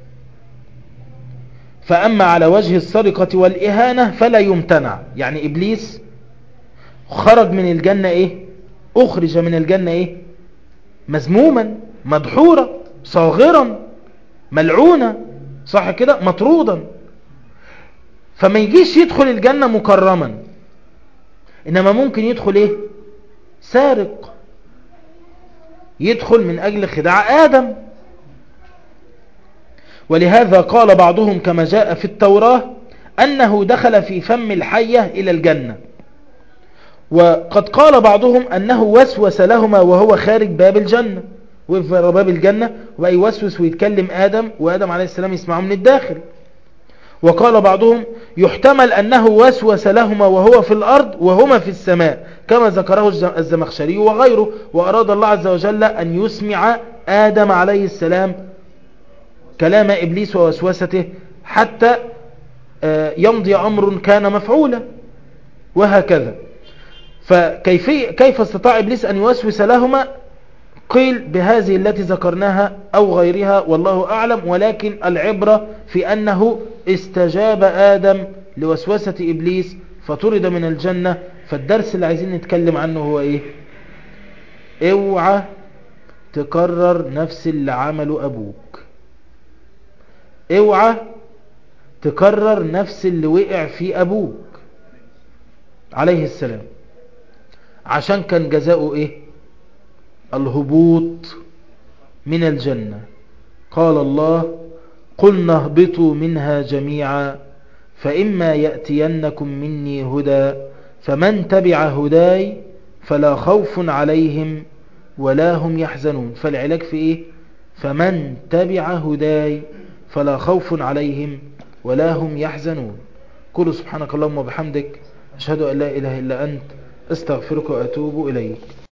فأما على وجه السرقة والإهانة فلا يمتنع، يعني إبليس خرج من الجنة إيه؟ أخرج من الجنة إيه؟ مذموما مدحورا صاغرا ملعونا، صح كده؟ مطرودا. فما يجيش يدخل الجنة مكرما، إنما ممكن يدخل إيه؟ سارق، يدخل من أجل خداع آدم. ولهذا قال بعضهم كما جاء في التوراة أنه دخل في فم الحية إلى الجنة. وقد قال بعضهم أنه وسوس لهما وهو خارج باب الجنة، وفي باب الجنة وبقى يوسوس ويتكلم آدم وآدم عليه السلام يسمعه من الداخل. وقال بعضهم يحتمل أنه وسوس لهما وهو في الأرض وهما في السماء كما ذكره الزمخشري وغيره، وأراد الله عز وجل أن يسمع آدم عليه السلام كلام إبليس ووسوسته حتى يمضي أمر كان مفعولا، وهكذا. فكيف استطاع إبليس أن يوسوس لهما؟ قيل بهذه التي ذكرناها أو غيرها والله أعلم، ولكن العبرة في أنه استجاب آدم لوسوسة إبليس فطرد من الجنة. فالدرس اللي عايزين نتكلم عنه هو إيه؟ اوعى تكرر نفس اللي عمله أبوك، اوعى تكرر نفس اللي وقع فيه أبوك عليه السلام، عشان كان جزاؤه إيه؟ الهبوط من الجنة. قال الله قلنا اهبطوا منها جميعا فإما يأتينكم مني هدى فمن تبع هداي فلا خوف عليهم ولا هم يحزنون. فالعلاج في إيه؟ فمن تبع هداي فلا خوف عليهم ولا هم يحزنون. قل سبحانك اللهم وبحمدك أشهد أن لا إله إلا أنت استغفرك وأتوب إليك.